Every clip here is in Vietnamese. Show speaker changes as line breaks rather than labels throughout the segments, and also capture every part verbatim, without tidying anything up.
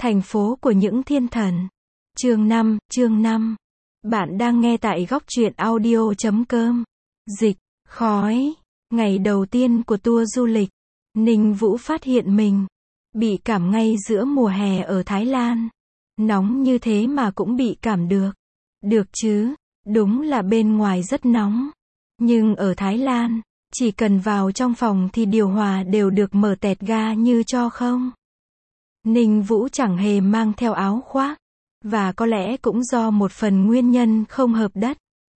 Thành phố của những thiên thần. Chương năm, chương năm. Bạn đang nghe tại góc truyện audio chấm com. Dịch, khói. Ngày đầu tiên của tour du lịch, Ninh Vũ phát hiện mình bị cảm ngay giữa mùa hè ở Thái Lan. Nóng như thế mà cũng bị cảm được. Được chứ, đúng là bên ngoài rất nóng. Nhưng ở Thái Lan, chỉ cần vào trong phòng thì điều hòa đều được mở tẹt ga như cho không. Ninh Vũ chẳng hề mang theo áo khoác. Và có lẽ cũng do một phần nguyên nhân không hợp đất.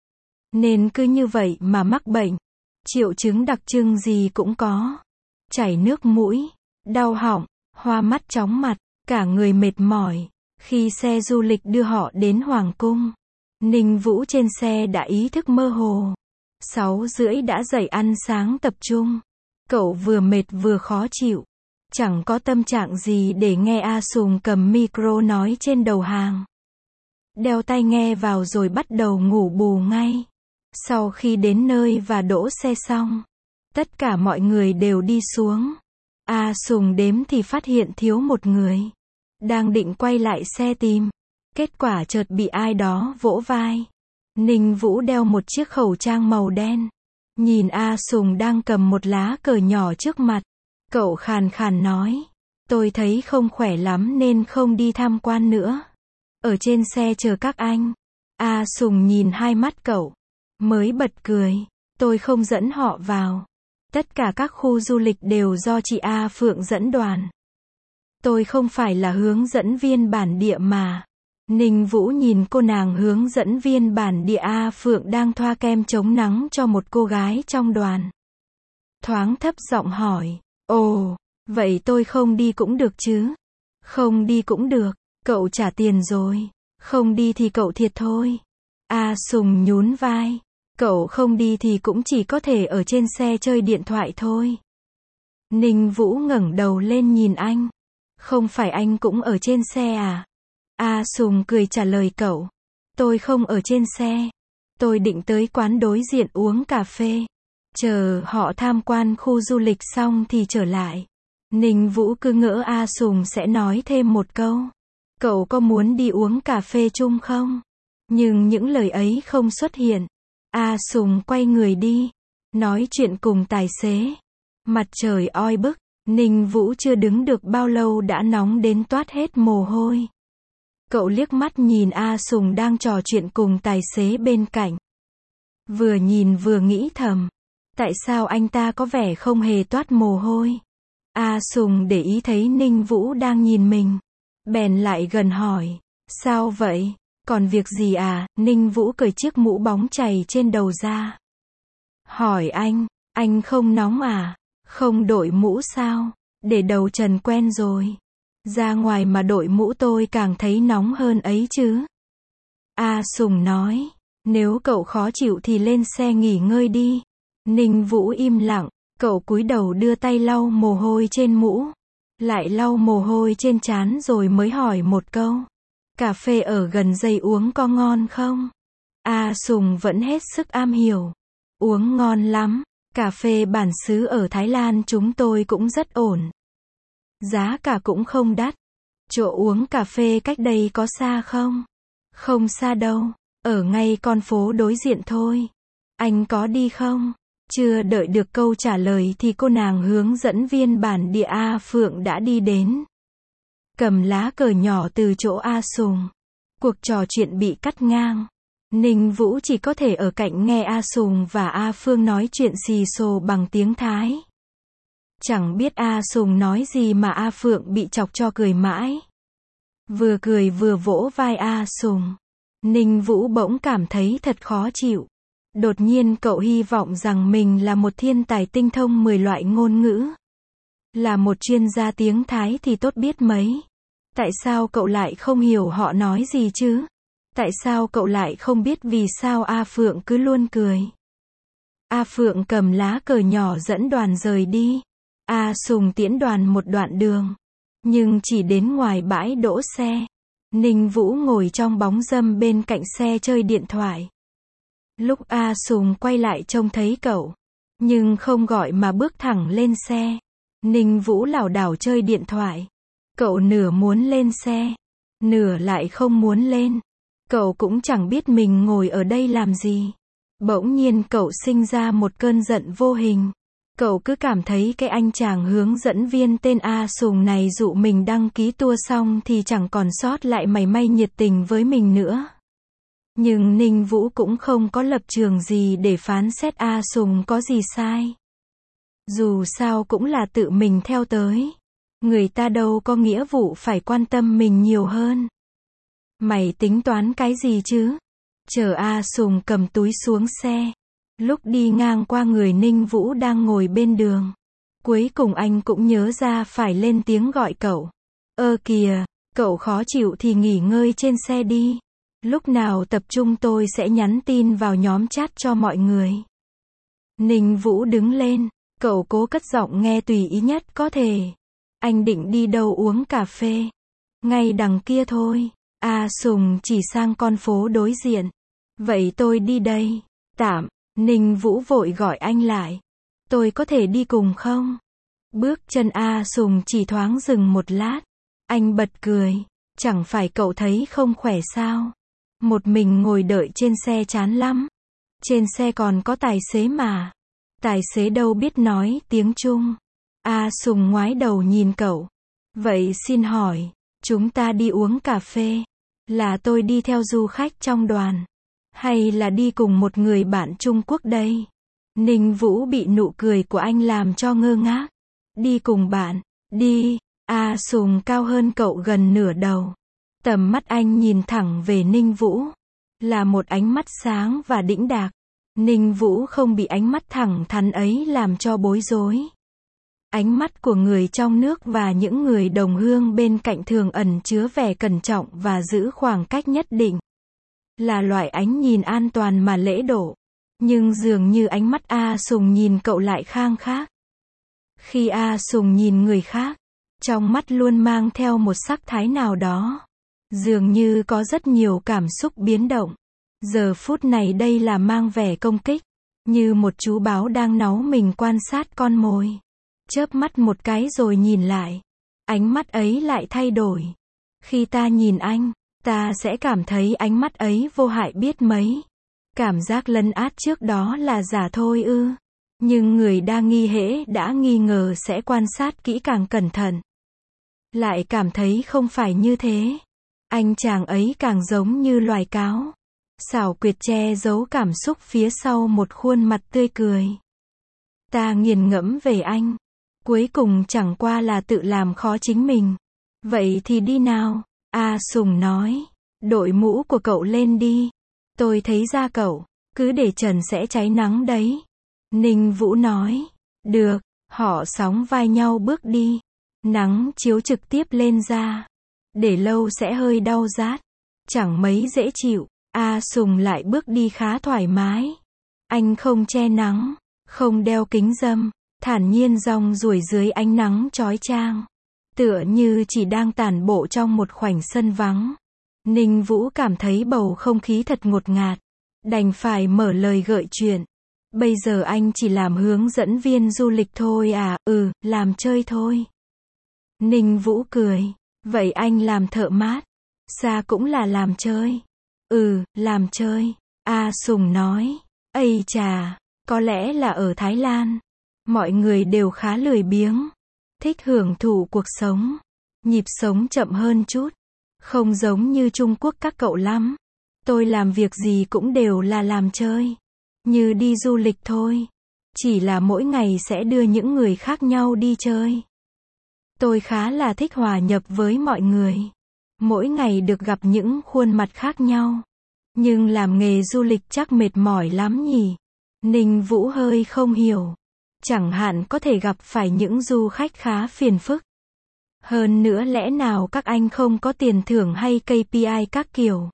Nên cứ như vậy mà mắc bệnh. Triệu chứng đặc trưng gì cũng có. Chảy nước mũi, đau họng, hoa mắt chóng mặt, cả người mệt mỏi. Khi xe du lịch đưa họ đến Hoàng Cung, Ninh Vũ trên xe đã ý thức mơ hồ. Sáu rưỡi đã dậy ăn sáng tập trung. Cậu vừa mệt vừa khó chịu. Chẳng có tâm trạng gì để nghe A Sùng cầm micro nói trên đầu hàng. Đeo tai nghe vào rồi bắt đầu ngủ bù ngay. Sau khi đến nơi và đỗ xe xong, tất cả mọi người đều đi xuống. A Sùng đếm thì phát hiện thiếu một người. Đang định quay lại xe tìm. Kết quả chợt bị ai đó vỗ vai. Ninh Vũ đeo một chiếc khẩu trang màu đen. Nhìn A Sùng đang cầm một lá cờ nhỏ trước mặt. Cậu khàn khàn nói, tôi thấy không khỏe lắm nên không đi tham quan nữa. Ở trên xe chờ các anh. A Sùng nhìn hai mắt cậu, mới bật cười, tôi không dẫn họ vào. Tất cả các khu du lịch đều do chị A Phượng dẫn đoàn. Tôi không phải là hướng dẫn viên bản địa mà. Ninh Vũ nhìn cô nàng hướng dẫn viên bản địa A Phượng đang thoa kem chống nắng cho một cô gái trong đoàn. Thoáng thấp giọng hỏi. Ồ, vậy tôi không đi cũng được chứ? Không đi cũng được, cậu trả tiền rồi. Không đi thì cậu thiệt thôi. A Sùng nhún vai. Cậu không đi thì cũng chỉ có thể ở trên xe chơi điện thoại thôi. Ninh Vũ ngẩng đầu lên nhìn anh. Không phải anh cũng ở trên xe à? A Sùng cười trả lời cậu. Tôi không ở trên xe. Tôi định tới quán đối diện uống cà phê. Chờ họ tham quan khu du lịch xong thì trở lại. Ninh Vũ cứ ngỡ A Sùng sẽ nói thêm một câu. Cậu có muốn đi uống cà phê chung không? Nhưng những lời ấy không xuất hiện. A Sùng quay người đi. Nói chuyện cùng tài xế. Mặt trời oi bức. Ninh Vũ chưa đứng được bao lâu đã nóng đến toát hết mồ hôi. Cậu liếc mắt nhìn A Sùng đang trò chuyện cùng tài xế bên cạnh. Vừa nhìn vừa nghĩ thầm. Tại sao anh ta có vẻ không hề toát mồ hôi? A Sùng để ý thấy Ninh Vũ đang nhìn mình. Bèn lại gần hỏi. Sao vậy? Còn việc gì à? Ninh Vũ cởi chiếc mũ bóng chày trên đầu ra. Hỏi anh, anh không nóng à? Không đội mũ sao? Để đầu trần quen rồi. Ra ngoài mà đội mũ tôi càng thấy nóng hơn ấy chứ. A Sùng nói. Nếu cậu khó chịu thì lên xe nghỉ ngơi đi. Ninh Vũ im lặng, cậu cúi đầu đưa tay lau mồ hôi trên mũ, lại lau mồ hôi trên trán rồi mới hỏi một câu. Cà phê ở gần dây uống có ngon không? A Sùng vẫn hết sức am hiểu. Uống ngon lắm, cà phê bản xứ ở Thái Lan chúng tôi cũng rất ổn. Giá cả cũng không đắt. Chỗ uống cà phê cách đây có xa không? Không xa đâu, ở ngay con phố đối diện thôi. Anh có đi không? Chưa đợi được câu trả lời thì cô nàng hướng dẫn viên bản địa A Phượng đã đi đến. Cầm lá cờ nhỏ từ chỗ A Sùng. Cuộc trò chuyện bị cắt ngang. Ninh Vũ chỉ có thể ở cạnh nghe A Sùng và A Phương nói chuyện xì xồ bằng tiếng Thái. Chẳng biết A Sùng nói gì mà A Phượng bị chọc cho cười mãi. Vừa cười vừa vỗ vai A Sùng. Ninh Vũ bỗng cảm thấy thật khó chịu. Đột nhiên cậu hy vọng rằng mình là một thiên tài tinh thông mười loại ngôn ngữ. Là một chuyên gia tiếng Thái thì tốt biết mấy. Tại sao cậu lại không hiểu họ nói gì chứ? Tại sao cậu lại không biết vì sao A Phượng cứ luôn cười? A Phượng cầm lá cờ nhỏ dẫn đoàn rời đi. A Sùng tiễn đoàn một đoạn đường. Nhưng chỉ đến ngoài bãi đỗ xe. Ninh Vũ ngồi trong bóng râm bên cạnh xe chơi điện thoại. Lúc A Sùng quay lại trông thấy cậu, nhưng không gọi mà bước thẳng lên xe. Ninh Vũ lảo đảo chơi điện thoại. Cậu nửa muốn lên xe, nửa lại không muốn lên. Cậu cũng chẳng biết mình ngồi ở đây làm gì. Bỗng nhiên cậu sinh ra một cơn giận vô hình. Cậu cứ cảm thấy cái anh chàng hướng dẫn viên tên A Sùng này dụ mình đăng ký tour xong thì chẳng còn sót lại mảy may nhiệt tình với mình nữa. Nhưng Ninh Vũ cũng không có lập trường gì để phán xét A Sùng có gì sai. Dù sao cũng là tự mình theo tới. Người ta đâu có nghĩa vụ phải quan tâm mình nhiều hơn. Mày tính toán cái gì chứ? Chờ A Sùng cầm túi xuống xe. Lúc đi ngang qua người Ninh Vũ đang ngồi bên đường. Cuối cùng anh cũng nhớ ra phải lên tiếng gọi cậu. Ơ kìa, cậu khó chịu thì nghỉ ngơi trên xe đi. Lúc nào tập trung tôi sẽ nhắn tin vào nhóm chat cho mọi người. Ninh Vũ đứng lên. Cậu cố cất giọng nghe tùy ý nhất có thể. Anh định đi đâu uống cà phê? Ngay đằng kia thôi. A Sùng chỉ sang con phố đối diện. Vậy tôi đi đây. Tạm. Ninh Vũ vội gọi anh lại. Tôi có thể đi cùng không? Bước chân A Sùng chỉ thoáng dừng một lát. Anh bật cười. Chẳng phải cậu thấy không khỏe sao? Một mình ngồi đợi trên xe chán lắm. Trên xe còn có tài xế mà. Tài xế đâu biết nói tiếng Trung. A Sùng ngoái đầu nhìn cậu. Vậy xin hỏi, chúng ta đi uống cà phê, là tôi đi theo du khách trong đoàn, hay là đi cùng một người bạn Trung Quốc đây? Ninh Vũ bị nụ cười của anh làm cho ngơ ngác. Đi cùng bạn, đi. A Sùng cao hơn cậu gần nửa đầu. Tầm mắt anh nhìn thẳng về Ninh Vũ. Là một ánh mắt sáng và đĩnh đạc. Ninh Vũ không bị ánh mắt thẳng thắn ấy làm cho bối rối. Ánh mắt của người trong nước và những người đồng hương bên cạnh thường ẩn chứa vẻ cẩn trọng và giữ khoảng cách nhất định. Là loại ánh nhìn an toàn mà lễ độ. Nhưng dường như ánh mắt A Sùng nhìn cậu lại khang khác. Khi A Sùng nhìn người khác, trong mắt luôn mang theo một sắc thái nào đó. Dường như có rất nhiều cảm xúc biến động. Giờ phút này đây là mang vẻ công kích. Như một chú báo đang náu mình quan sát con mồi. Chớp mắt một cái rồi nhìn lại. Ánh mắt ấy lại thay đổi. Khi ta nhìn anh, ta sẽ cảm thấy ánh mắt ấy vô hại biết mấy. Cảm giác lấn át trước đó là giả thôi ư. Nhưng người đa nghi hễ đã nghi ngờ sẽ quan sát kỹ càng cẩn thận. Lại cảm thấy không phải như thế. Anh chàng ấy càng giống như loài cáo. Xảo quyệt che giấu cảm xúc phía sau một khuôn mặt tươi cười. Ta nghiền ngẫm về anh. Cuối cùng chẳng qua là tự làm khó chính mình. Vậy thì đi nào. A Sùng nói. Đội mũ của cậu lên đi. Tôi thấy da cậu, cứ để trần sẽ cháy nắng đấy. Ninh Vũ nói. Được. Họ sóng vai nhau bước đi. Nắng chiếu trực tiếp lên da. Để lâu sẽ hơi đau rát. Chẳng mấy dễ chịu. A Sùng lại bước đi khá thoải mái. Anh không che nắng, không đeo kính râm, thản nhiên rong ruổi dưới ánh nắng chói chang. Tựa như chỉ đang tản bộ trong một khoảnh sân vắng. Ninh Vũ cảm thấy bầu không khí thật ngột ngạt. Đành phải mở lời gợi chuyện. Bây giờ anh chỉ làm hướng dẫn viên du lịch thôi à? Ừ, làm chơi thôi. Ninh Vũ cười. Vậy anh làm thợ mát. Xa cũng là làm chơi. Ừ, làm chơi. A Sùng nói. Ây chà, có lẽ là ở Thái Lan. Mọi người đều khá lười biếng. Thích hưởng thụ cuộc sống. Nhịp sống chậm hơn chút. Không giống như Trung Quốc các cậu lắm. Tôi làm việc gì cũng đều là làm chơi. Như đi du lịch thôi. Chỉ là mỗi ngày sẽ đưa những người khác nhau đi chơi. Tôi khá là thích hòa nhập với mọi người. Mỗi ngày được gặp những khuôn mặt khác nhau. Nhưng làm nghề du lịch chắc mệt mỏi lắm nhỉ? Ninh Vũ hơi không hiểu. Chẳng hạn có thể gặp phải những du khách khá phiền phức. Hơn nữa lẽ nào các anh không có tiền thưởng hay ca pê i các kiểu?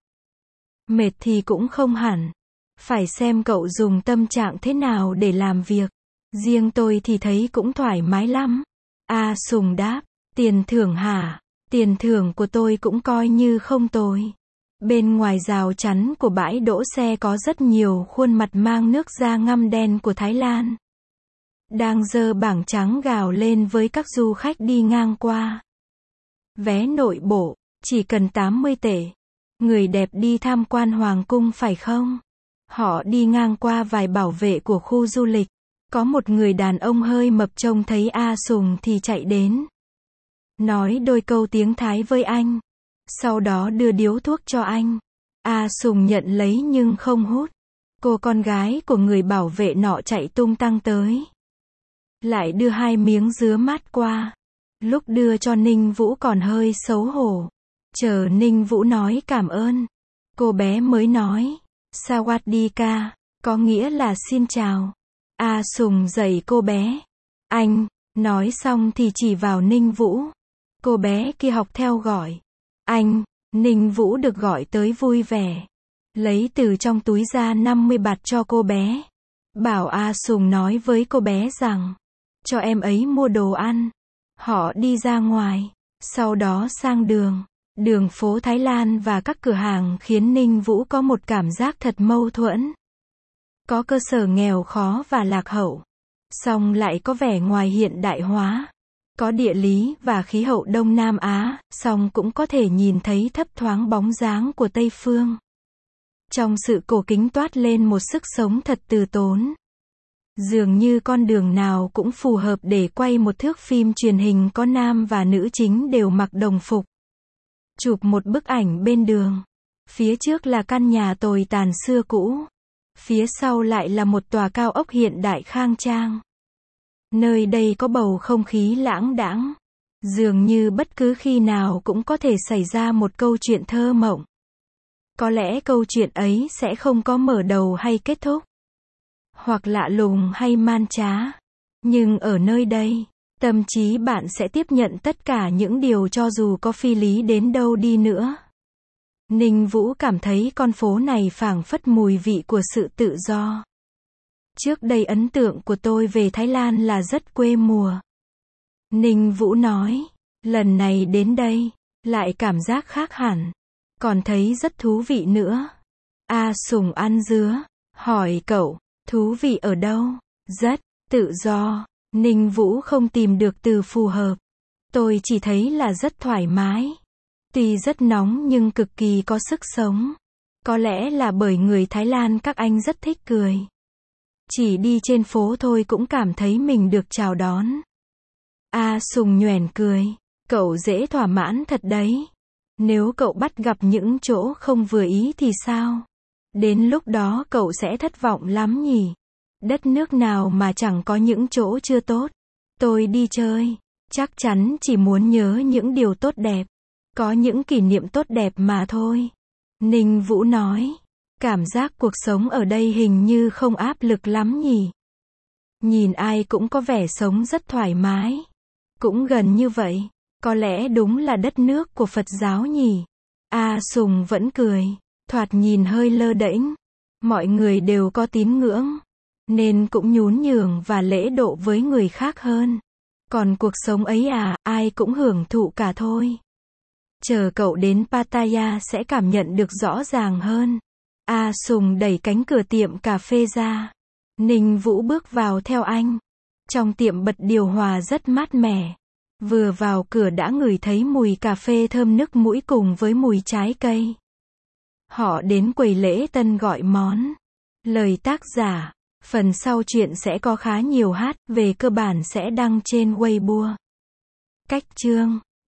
Mệt thì cũng không hẳn. Phải xem cậu dùng tâm trạng thế nào để làm việc. Riêng tôi thì thấy cũng thoải mái lắm. A Sùng đáp. Tiền thưởng hả? Tiền thưởng của tôi cũng coi như không tồi. Bên ngoài rào chắn của bãi đỗ xe có rất nhiều khuôn mặt mang nước da ngăm đen của Thái Lan. Đang giơ bảng trắng gào lên với các du khách đi ngang qua. Vé nội bộ, chỉ cần tám mươi tệ. Người đẹp đi tham quan hoàng cung phải không? Họ đi ngang qua vài bảo vệ của khu du lịch. Có một người đàn ông hơi mập trông thấy A Sùng thì chạy đến. Nói đôi câu tiếng Thái với anh. Sau đó đưa điếu thuốc cho anh. A Sùng nhận lấy nhưng không hút. Cô con gái của người bảo vệ nọ chạy tung tăng tới. Lại đưa hai miếng dứa mát qua. Lúc đưa cho Ninh Vũ còn hơi xấu hổ. Chờ Ninh Vũ nói cảm ơn. Cô bé mới nói. Sawadika, có nghĩa là xin chào. A Sùng dạy cô bé. Anh, nói xong thì chỉ vào Ninh Vũ. Cô bé kia học theo gọi. Anh, Ninh Vũ được gọi tới vui vẻ. Lấy từ trong túi ra năm mươi bạt cho cô bé. Bảo A Sùng nói với cô bé rằng. Cho em ấy mua đồ ăn. Họ đi ra ngoài. Sau đó sang đường. Đường phố Thái Lan và các cửa hàng khiến Ninh Vũ có một cảm giác thật mâu thuẫn. Có cơ sở nghèo khó và lạc hậu. Song lại có vẻ ngoài hiện đại hóa. Có địa lý và khí hậu Đông Nam Á, song cũng có thể nhìn thấy thấp thoáng bóng dáng của Tây Phương. Trong sự cổ kính toát lên một sức sống thật từ tốn. Dường như con đường nào cũng phù hợp để quay một thước phim truyền hình có nam và nữ chính đều mặc đồng phục. Chụp một bức ảnh bên đường. Phía trước là căn nhà tồi tàn xưa cũ. Phía sau lại là một tòa cao ốc hiện đại khang trang. Nơi đây có bầu không khí lãng đãng. Dường như bất cứ khi nào cũng có thể xảy ra một câu chuyện thơ mộng. Có lẽ câu chuyện ấy sẽ không có mở đầu hay kết thúc. Hoặc lạ lùng hay man trá. Nhưng ở nơi đây, tâm trí bạn sẽ tiếp nhận tất cả những điều cho dù có phi lý đến đâu đi nữa. Ninh Vũ cảm thấy con phố này phảng phất mùi vị của sự tự do. Trước đây ấn tượng của tôi về Thái Lan là rất quê mùa. Ninh Vũ nói, lần này đến đây, lại cảm giác khác hẳn. Còn thấy rất thú vị nữa. A Sùng ăn dứa, hỏi cậu, thú vị ở đâu? Rất, tự do. Ninh Vũ không tìm được từ phù hợp. Tôi chỉ thấy là rất thoải mái. Tuy rất nóng nhưng cực kỳ có sức sống. Có lẽ là bởi người Thái Lan các anh rất thích cười. Chỉ đi trên phố thôi cũng cảm thấy mình được chào đón. A Sùng nhoẻn cười. Cậu dễ thỏa mãn thật đấy. Nếu cậu bắt gặp những chỗ không vừa ý thì sao? Đến lúc đó cậu sẽ thất vọng lắm nhỉ? Đất nước nào mà chẳng có những chỗ chưa tốt. Tôi đi chơi, chắc chắn chỉ muốn nhớ những điều tốt đẹp. Có những kỷ niệm tốt đẹp mà thôi. Ninh Vũ nói. Cảm giác cuộc sống ở đây hình như không áp lực lắm nhỉ? Nhìn ai cũng có vẻ sống rất thoải mái. Cũng gần như vậy. Có lẽ đúng là đất nước của Phật giáo nhỉ? A Sùng vẫn cười. Thoạt nhìn hơi lơ đễnh. Mọi người đều có tín ngưỡng. Nên cũng nhún nhường và lễ độ với người khác hơn. Còn cuộc sống ấy à, ai cũng hưởng thụ cả thôi. Chờ cậu đến Pattaya sẽ cảm nhận được rõ ràng hơn. A Sùng đẩy cánh cửa tiệm cà phê ra. Ninh Vũ bước vào theo anh. Trong tiệm bật điều hòa rất mát mẻ. Vừa vào cửa đã ngửi thấy mùi cà phê thơm nức mũi cùng với mùi trái cây. Họ đến quầy lễ tân gọi món. Lời tác giả. Phần sau chuyện sẽ có khá nhiều hát, về cơ bản sẽ đăng trên Weibo. Cách chương